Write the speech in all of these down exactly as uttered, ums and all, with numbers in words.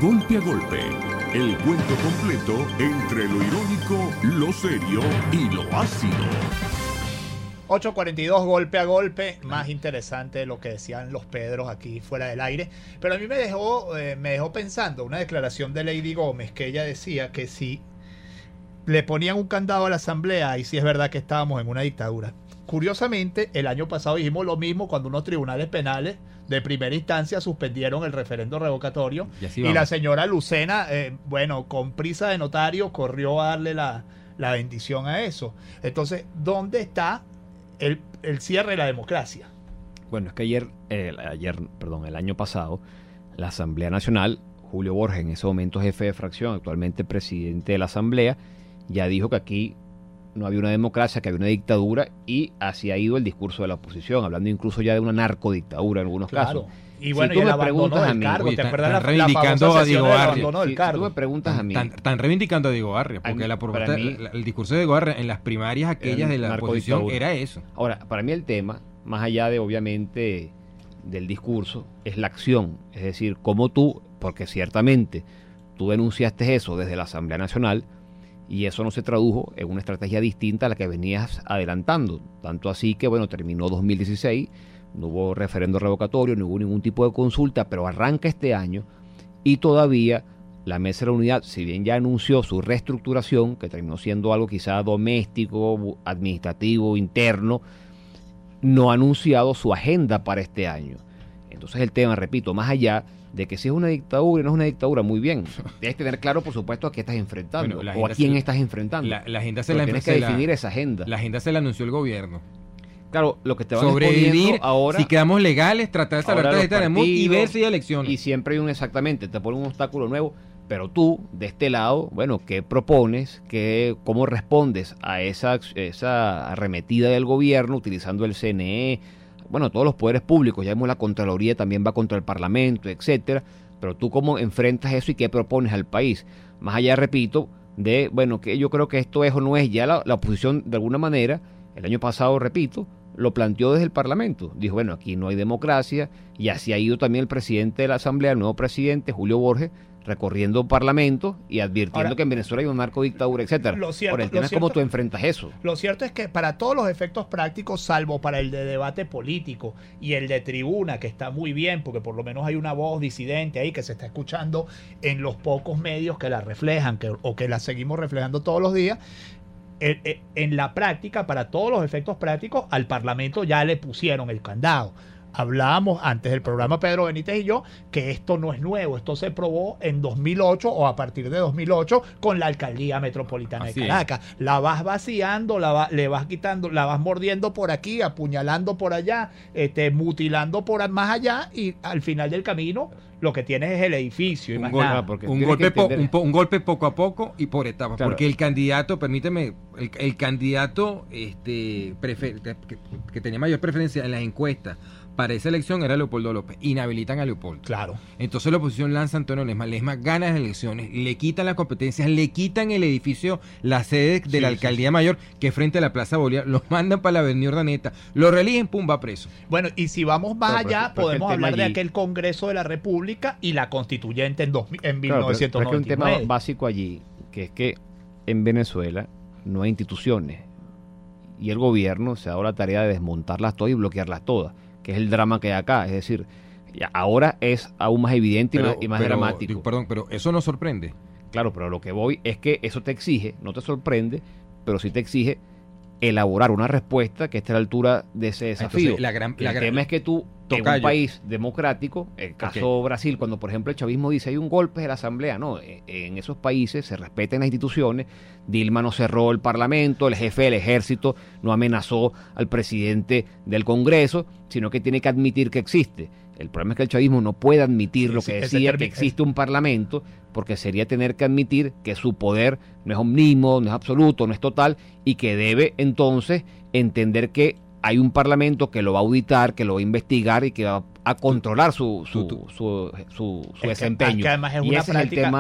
Golpe a Golpe, el cuento completo entre lo irónico, lo serio y lo ácido. ocho cuarenta y dos, golpe a golpe, más interesante de lo que decían los Pedros aquí fuera del aire. Pero a mí me dejó, eh, me dejó pensando una declaración de Lady Gómez, que ella decía que si le ponían un candado a la asamblea, y si es verdad que estábamos en una dictadura. Curiosamente, el año pasado dijimos lo mismo cuando unos tribunales penales de primera instancia suspendieron el referendo revocatorio y, y la señora Lucena, eh, bueno, con prisa de notario corrió a darle la, la bendición a eso. Entonces, ¿dónde está el, el cierre de la democracia? Bueno, es que ayer, eh, ayer, perdón, el año pasado, la Asamblea Nacional, Julio Borges, en ese momento jefe de fracción, actualmente presidente de la Asamblea, ya dijo que aquí no había una democracia, que había una dictadura, y así ha ido el discurso de la oposición, hablando incluso ya de una narcodictadura en algunos claro. casos. Y bueno, si y tú el me preguntas a mí, cargo, oye, ¿te están, acuerdas están la, la reivindicando a Diego Arria? del Si, cargo? si tú me preguntas a mí, están, están reivindicando a Diego Arria, porque mí, la propuesta, mí, la, el discurso de Diego Arria en las primarias aquellas de la oposición era eso. Ahora, para mí el tema, más allá de obviamente del discurso, es la acción, es decir, cómo tú, porque ciertamente tú denunciaste eso desde la Asamblea Nacional, y eso no se tradujo en una estrategia distinta a la que venías adelantando. Tanto así que, bueno, terminó dos mil dieciséis, no hubo referendo revocatorio, no hubo ningún tipo de consulta, pero arranca este año y todavía la Mesa de la Unidad, si bien ya anunció su reestructuración, que terminó siendo algo quizá doméstico, administrativo, interno, no ha anunciado su agenda para este año. Entonces el tema, repito, más allá de que si es una dictadura y no es una dictadura, muy bien. Debes tener claro, por supuesto, a qué estás enfrentando, bueno, o a quién se, estás enfrentando. La, la agenda se Pero la tienes que definir la, esa agenda. La agenda se la anunció el gobierno. Claro, lo que te van sobrevivir ahora, si quedamos legales, tratar de salvar tarjeta de MUD y ver si hay elecciones. Y siempre hay un, exactamente, te pone un obstáculo nuevo, pero tú, de este lado, bueno, ¿qué propones? ¿Qué, cómo respondes a esa, esa arremetida del gobierno utilizando el C N E? Bueno, todos los poderes públicos, ya vemos la Contraloría también va contra el Parlamento, etcétera. Pero tú cómo enfrentas eso y qué propones al país. Más allá, repito, de, bueno, que yo creo que esto es o no es ya la, la oposición de alguna manera, el año pasado, repito, lo planteó desde el Parlamento. Dijo, bueno, aquí no hay democracia, y así ha ido también el presidente de la Asamblea, el nuevo presidente, Julio Borges, recorriendo Parlamento y advirtiendo ahora, que en Venezuela hay una narcodictadura, etcétera. Lo cierto, Ahora, el tema es cómo tú enfrentas eso. Lo cierto es que para todos los efectos prácticos, salvo para el de debate político y el de tribuna, que está muy bien, porque por lo menos hay una voz disidente ahí que se está escuchando en los pocos medios que la reflejan, que, o que la seguimos reflejando todos los días, en la práctica, para todos los efectos prácticos, al Parlamento ya le pusieron el candado. Hablábamos antes del programa, Pedro Benítez y yo, que esto no es nuevo, esto se probó en dos mil ocho o a partir de dos mil ocho con la Alcaldía Metropolitana Así de Caracas. Es. La vas vaciando, la va, le vas quitando, la vas mordiendo por aquí, apuñalando por allá, este, mutilando por más allá, y al final del camino lo que tienes es el edificio. Un, gol, un, golpe, po, un, po, un golpe poco a poco y por etapas, claro. Porque el candidato, permíteme, el, el candidato este, prefer, que, que tenía mayor preferencia en las encuestas para esa elección era Leopoldo López. Inhabilitan a Leopoldo. Claro. Entonces la oposición lanza a Antonio Ledesma. Ledesma gana las elecciones, le quitan las competencias, le quitan el edificio, la sede de sí, la alcaldía sí. mayor, que es frente a la Plaza Bolívar, los mandan para la avenida Urdaneta, lo reeligen, pum, va preso. Bueno, y si vamos más pero, allá, pero, podemos hablar de allí... aquel Congreso de la República y la Constituyente en, dos, en mil novecientos noventa y nueve. Claro, pero, pero es que un tema básico allí, que es que en Venezuela no hay instituciones y el gobierno se ha dado la tarea de desmontarlas todas y bloquearlas todas, que es el drama que hay acá. Es decir, ahora es aún más evidente pero, y más pero, dramático. Digo, perdón, pero eso no sorprende. Claro, pero lo que voy es que eso te exige, no te sorprende, pero sí te exige elaborar una respuesta que esté a la altura de ese desafío. Entonces, la gran, el la tema gran, es que tú, en un país democrático, el caso okay. Brasil, cuando por ejemplo el chavismo dice hay un golpe de la asamblea, no, en esos países se respetan las instituciones. Dilma no cerró el parlamento, el jefe del ejército no amenazó al presidente del Congreso, sino que tiene que admitir que existe. El problema es que el chavismo no puede admitir sí, lo que sí, decía, que existe un parlamento, porque sería tener que admitir que su poder no es omnímodo, no es absoluto, no es total, y que debe entonces entender que hay un parlamento que lo va a auditar, que lo va a investigar y que va a controlar su su, su, su, su, su desempeño. Que además es y una ese práctica... es el tema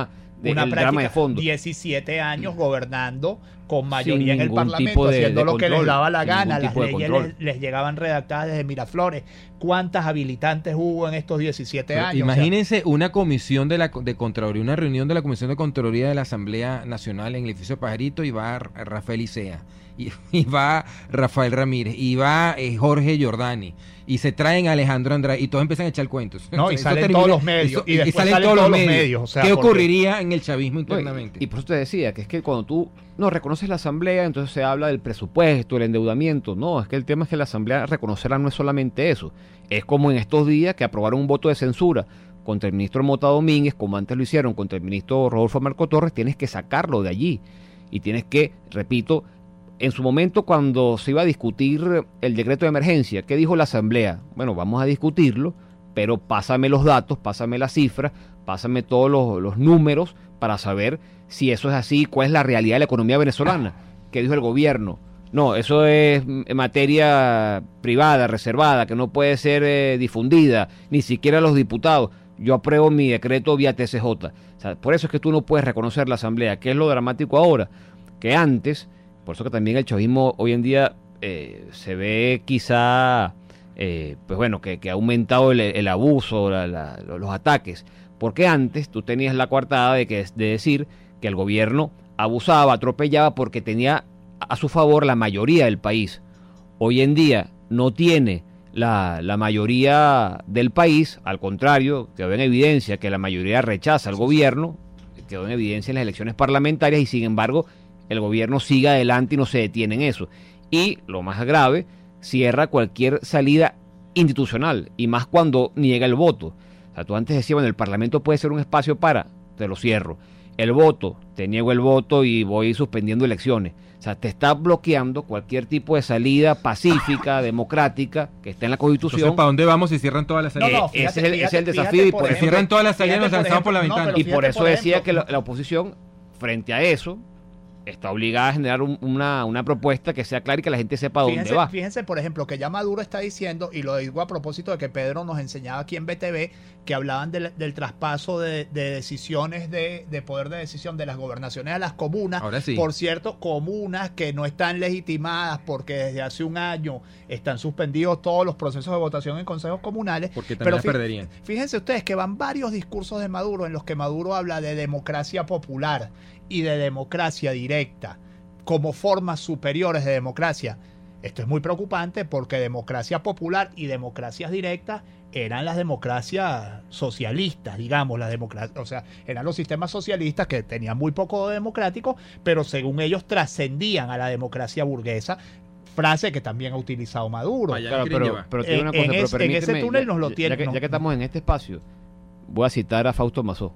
de, una del drama de fondo. diecisiete años gobernando con mayoría Sin en el ningún Parlamento, tipo de- haciendo de lo que les control, daba la sin gana, ningún las tipo de leyes control. les, les llegaban redactadas desde Miraflores. ¿Cuántas habilitantes hubo en estos diecisiete Pero años? imagínense una comisión de la de Contraloría, una reunión de la Comisión de Contraloría de la Asamblea Nacional en el edificio Pajarito, y va R- Rafael Isea, y, y va Rafael Ramírez, y va eh, Jorge Giordani, y se traen a Alejandro Andrade, y todos empiezan a echar cuentos. No, y Eso salen termina- todos los medios, eso- y después salen todos los medios, o sea, ¿Qué porque- ocurriría en el chavismo No, internamente? y, y por eso te decía que es que cuando tú no reconoces la asamblea, entonces se habla del presupuesto, el endeudamiento. No, es que el tema es que la asamblea reconocerá no es solamente eso. Es como en estos días que aprobaron un voto de censura contra el ministro Mota Domínguez, como antes lo hicieron contra el ministro Rodolfo Marco Torres. Tienes que sacarlo de allí y tienes que, repito, en su momento cuando se iba a discutir el decreto de emergencia, ¿qué dijo la asamblea? Bueno, vamos a discutirlo, pero pásame los datos, pásame las cifras, pásame todos los, los números para saber si eso es así, cuál es la realidad de la economía venezolana. ¿Qué dijo el gobierno? No, eso es mm, materia privada, reservada, que no puede ser eh, difundida, ni siquiera los diputados. Yo apruebo mi decreto vía T C J. O sea, por eso es que tú no puedes reconocer la asamblea. ¿Qué es lo dramático ahora? Que antes, por eso que también el chavismo hoy en día eh, se ve quizá, eh, pues bueno, que, que ha aumentado el, el abuso, la, la, los ataques. Porque antes tú tenías la coartada de, que, de decir que el gobierno abusaba, atropellaba porque tenía a su favor la mayoría del país. Hoy en día no tiene la, la mayoría del país, al contrario, quedó en evidencia que la mayoría rechaza al gobierno, quedó en evidencia en las elecciones parlamentarias y sin embargo el gobierno sigue adelante y no se detiene en eso. Y lo más grave, cierra cualquier salida institucional y más cuando niega el voto. O sea, tú antes decías, bueno, el Parlamento puede ser un espacio para, te lo cierro. El voto, te niego el voto y voy suspendiendo elecciones. O sea, te está bloqueando cualquier tipo de salida pacífica, democrática, que está en la Constitución. Entonces, ¿para dónde vamos si cierran todas las No, salidas? no, Eh, fíjate, ese es el, fíjate, ese es el fíjate, desafío y por por eso, ejemplo, cierran todas las salidas, fíjate, nos lanzamos por la ejemplo, no, ventana. pero y por fíjate, eso por decía ejemplo, que la, la oposición, frente a eso, está obligada a generar un- una, una propuesta que sea clara y que la gente sepa dónde Fíjense, va. fíjense, por ejemplo, que ya Maduro está diciendo, y lo digo a propósito de que Pedro nos enseñaba aquí en B T V, que hablaban del, del traspaso de, de decisiones de, de poder de decisión de las gobernaciones a las comunas. Ahora sí. Por cierto, comunas que no están legitimadas porque desde hace un año están suspendidos todos los procesos de votación en consejos comunales. Porque también las fí- perderían. Fíjense ustedes que van varios discursos de Maduro en los que Maduro habla de democracia popular y de democracia directa como formas superiores de democracia. Esto es muy preocupante porque democracia popular y democracias directas eran las democracias socialistas, digamos, las democracias, o sea, eran los sistemas socialistas que tenían muy poco de democrático, pero según ellos trascendían a la democracia burguesa, frase que también ha utilizado Maduro. Vaya. Claro, quieren pero, llevar. pero te digo En- una cosa, en pero ese- en ese permíteme, túnel ya- nos lo ya- tiene- Ya que, no. ya que estamos en este espacio, voy a citar a Fausto Mazó.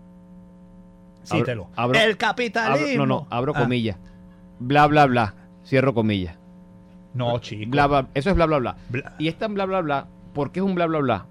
Cítelo. abro- El Abro- capitalismo. no, no, abro Ah, comillas. Bla, bla, bla. Cierro comillas. no, chico. Bla, bla, eso es bla, bla, bla. Bla- Y es tan bla, bla, bla. ¿Por qué es un bla, bla, bla?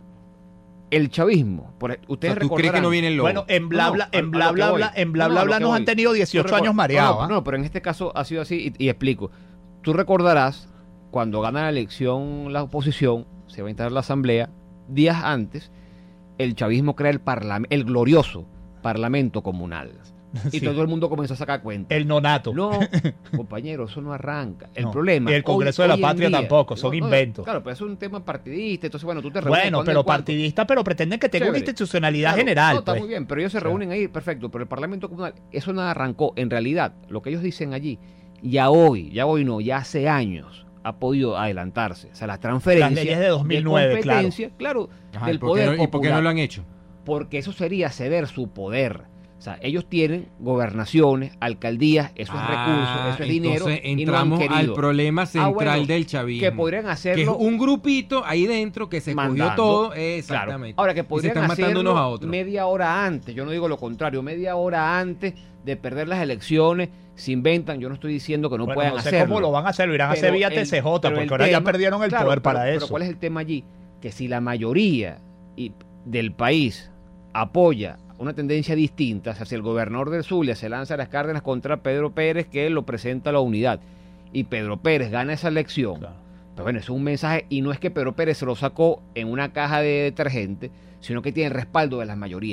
El chavismo. Por, O ustedes sea, ¿tú crees que recordarán- no viene el lobo? Bueno, en bla No, no, bla, a- en a bla lo que bla voy. bla, en bla No, no, bla a lo bla que nos voy. han tenido Tú dieciocho recor- años no, mareados. No, ¿ah? no, pero en este caso ha sido así y, y explico. Tú recordarás cuando gana la elección la oposición, se va a instalar la asamblea, días antes, el chavismo crea el parlament, el glorioso Parlamento Comunal. Y Sí. todo el mundo comenzó a sacar cuenta. El nonato. No, compañero, eso no arranca. El No. problema. Y el Congreso de la en Patria día- tampoco, son inventos. Claro, pero es un tema partidista. Entonces, bueno, tú te reúnes. Bueno, cuando pero en cuando. partidista, pero pretenden que tenga una Chévere. institucionalidad Claro, general. no, está pues. muy bien, pero ellos se O sea. reúnen ahí, perfecto. Pero el Parlamento Comunal, eso nada arrancó. En realidad, lo que ellos dicen allí, ya hoy, ya hoy no, ya hace años ha podido adelantarse. O sea, las transferencias. Las leyes de dos mil nueve, de competencia, claro, Ajá, del ¿y por qué poder no- ¿Y por qué no popular. lo han hecho? Porque eso sería ceder su poder. O sea, ellos tienen gobernaciones, alcaldías, eso es recursos, eso es dinero. Entonces y no han entramos al querido. problema central bueno, del chavismo. Que podrían que es hacerlo. un grupito ahí dentro que se escogió mandando. todo. Claro. Exactamente. Ahora que Y se podrían están matando hacerlo unos a otros. media hora antes, yo no digo lo contrario, media hora antes de perder las elecciones, se inventan, yo no estoy diciendo que no Bueno, puedan no sé hacerlo. cómo lo van a hacer, lo irán a hacer Pero vía el- T C J, pero porque el ahora ya tema- perdieron el claro, poder pero- para pero eso. ¿cuál es el tema allí? Que si la mayoría y- del país apoya una tendencia distinta, o sea, si el gobernador del Zulia se lanza a las Cárdenas contra Pedro Pérez, que lo presenta a la unidad, y Pedro Pérez gana esa elección, Claro. pues bueno, eso es un mensaje, y no es que Pedro Pérez se lo sacó en una caja de detergente, sino que tiene el respaldo de las mayorías.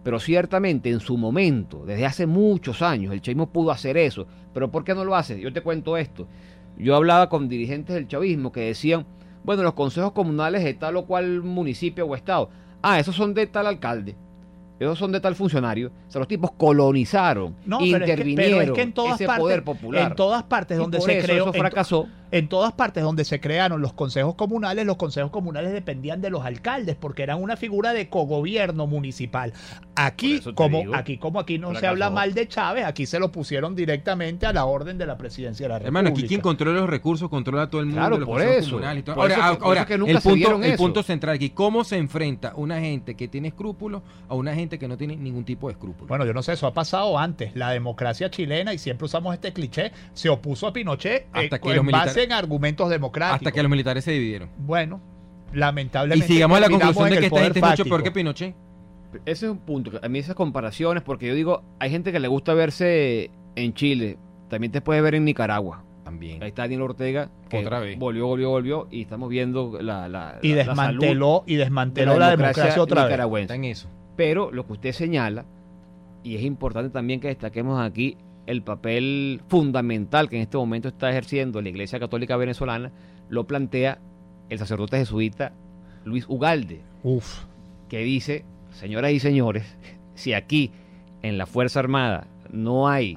Pero ciertamente en su momento, desde hace muchos años, el chavismo pudo hacer eso. ¿Pero por qué no lo hace? Yo te cuento esto. Yo hablaba con dirigentes del chavismo que decían, bueno, los consejos comunales de tal o cual municipio o estado, ah, esos son de tal alcalde, esos son de tal funcionario. O sea, los tipos colonizaron, no, pero intervinieron, es que, pero es que en todas ese partes, poder popular. En todas partes donde se eso, creó, eso fracasó. En, en todas partes donde se crearon los consejos comunales, los consejos comunales dependían de los alcaldes, porque eran una figura de cogobierno municipal. Aquí, como digo, aquí, como aquí no fracasó. Se habla mal de Chávez, aquí se lo pusieron directamente a la orden de la presidencia de la República. Hermano, aquí quien controla los recursos controla todo el mundo. Claro, los por eso. Comunales y todo. Por Ahora, eso que, ahora que nunca el, punto, el eso. punto central aquí, ¿cómo se enfrenta una gente que tiene escrúpulos a una gente que no tiene ningún tipo de escrúpulos? Bueno, yo no sé, eso ha pasado antes. La democracia chilena, y siempre usamos este cliché, se opuso a Pinochet hasta eh, que en los base en argumentos democráticos. Hasta que los militares se dividieron. Bueno, lamentablemente. Y sigamos a la conclusión de que esta gente es mucho fáctico. peor que Pinochet. Ese es un punto. A mí esas comparaciones, porque yo digo, hay gente que le gusta verse en Chile, también te puedes ver en Nicaragua. También. Ahí está Daniel Ortega, que otra vez volvió, volvió, volvió, y estamos viendo la, la y la, desmanteló la y desmanteló de la, la democracia, democracia otra nicaragüense. Está en eso. Pero lo que usted señala, y es importante también que destaquemos aquí el papel fundamental que en este momento está ejerciendo la Iglesia Católica Venezolana, lo plantea el sacerdote jesuita Luis Ugalde, Uf. que dice, señoras y señores, si aquí en la Fuerza Armada no hay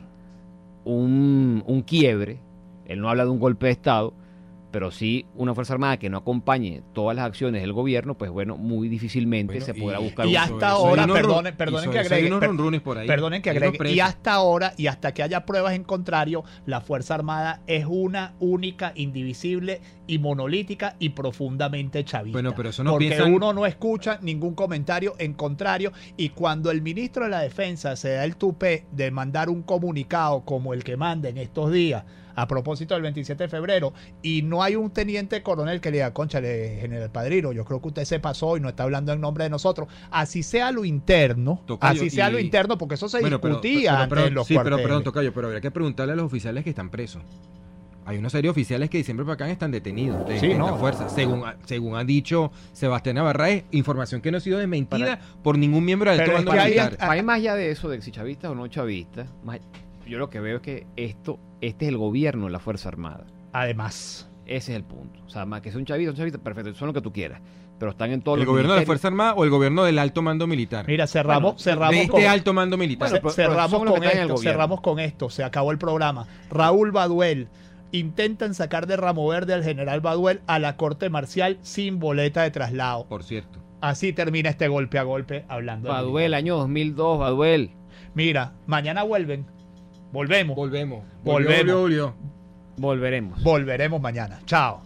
un, un quiebre, él no habla de un golpe de Estado, pero sí una Fuerza Armada que no acompañe todas las acciones del gobierno, pues bueno, muy difícilmente bueno, se y, podrá buscar y un... hasta ahora, unos, perdonen, perdonen que agregue, unos per, runrunis por ahí, perdonen que agregue, y hasta ahora, y hasta que haya pruebas en contrario, la Fuerza Armada es una única, indivisible y monolítica y profundamente chavista. Bueno, pero eso no porque piensan... uno no escucha ningún comentario en contrario, y cuando el ministro de la Defensa se da el tupé de mandar un comunicado como el que manda en estos días, a propósito del veintisiete de febrero, y no hay un teniente coronel que le diga, cónchale, general Padrino, yo creo que usted se pasó y no está hablando en nombre de nosotros, así sea lo interno, Tocayo, así sea y... lo interno, porque eso se bueno, discutía pero, pero, pero, antes en los sí, cuarteles. pero perdón, Tocayo, pero habría que preguntarle a los oficiales que están presos. Hay una serie de oficiales que siempre para acá están detenidos de, sí, de no. la fuerza, según, según ha dicho Sebastián Navarrete, información que no ha sido desmentida para, por ningún miembro del alto mando militar. Hay, hay más allá de eso, de si chavistas o no chavistas, más, yo lo que veo es que esto, este es el gobierno de la Fuerza Armada. Además. Ese es el punto. O sea, más que sea un chavista, un chavista, perfecto, son lo que tú quieras. Pero están en todos ¿El los gobierno ministerios. de la Fuerza Armada o el gobierno del alto mando militar? Mira, cerramos, bueno, cerramos de este con, alto mando militar. Bueno, cerramos con esto, cerramos con esto, se acabó el programa. Raúl Baduel, intentan sacar de Ramo Verde al general Baduel a la corte marcial sin boleta de traslado. Por cierto. Así termina este golpe a golpe hablando. Baduel, año dos mil dos, Baduel. Mira, mañana vuelven. Volvemos. Volvemos. Volvemos. Volvió, volvió. Volveremos. Volveremos mañana. Chao.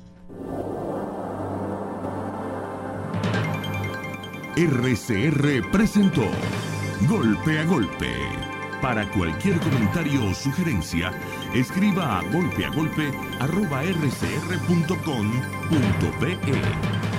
R C R presentó Golpe a Golpe. Para cualquier comentario o sugerencia, escriba a golpeagolpe arroba r c r punto com punto p e.